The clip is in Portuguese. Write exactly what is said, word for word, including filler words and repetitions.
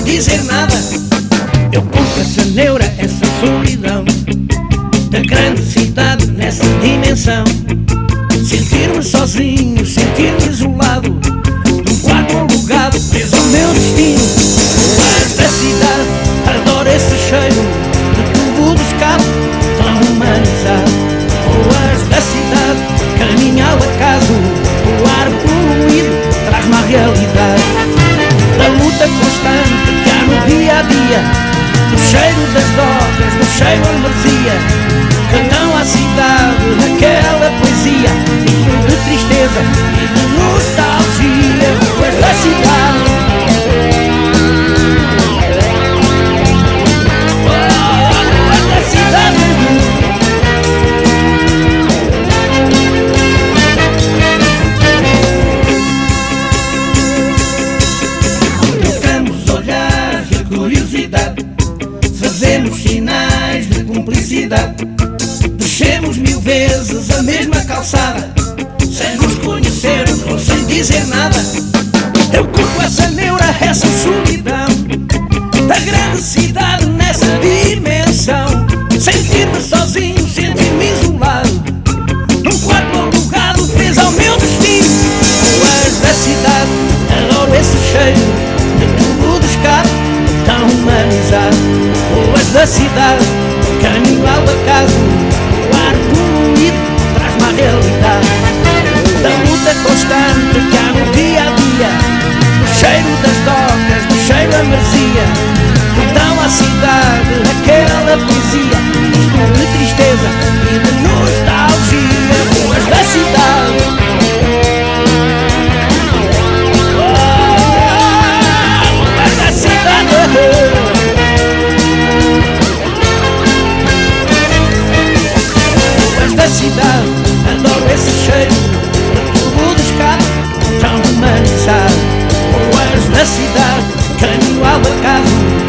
dizer nada. Eu conto essa neura, essa solidão da grande cidade nessa dimensão. Sentir-me sozinho, sentir-me isolado, num quarto alugado, preso ao meu destino. O ar da cidade, adoro esse cheiro de tubo de escape tão humanizado. O ar da cidade, caminho ao acaso, o ar poluído traz-me a realidade da luta constante que há no dia a dia, do cheiro das docas, do cheiro a marzia, que dão à cidade aquela poesia, misto de tristeza e de nostalgia. Ruas da cidade, oh, ruas da cidade. Trocamos olhares de curiosidade, fazemos sinais de cumplicidade, descemos mil vezes a mesma calçada, sem nos conhecermos ou sem dizer nada. Eu curto essa neura, essa solidão da grande cidade nessa dimensão. Sentir-me sozinho, sentir-me isolado, num quarto alugado, preso ao meu destino. Ruas da cidade, adoro esse cheiro de tubo de escape tão humanizado. Ruas da cidade, caminho ao acaso, o ar poluído traz-me a realidade da luta constante que há no dia a dia, do cheiro das docas, do cheiro a marzia, que dão à cidade aquela poesia, misto de tristeza e de nostalgia. Ruas da cidade, oh, ruas da cidade. Da cidade, adoro esse cheiro de tubo de escape tão humanizado. Ruas da cidade, caminho ao acaso,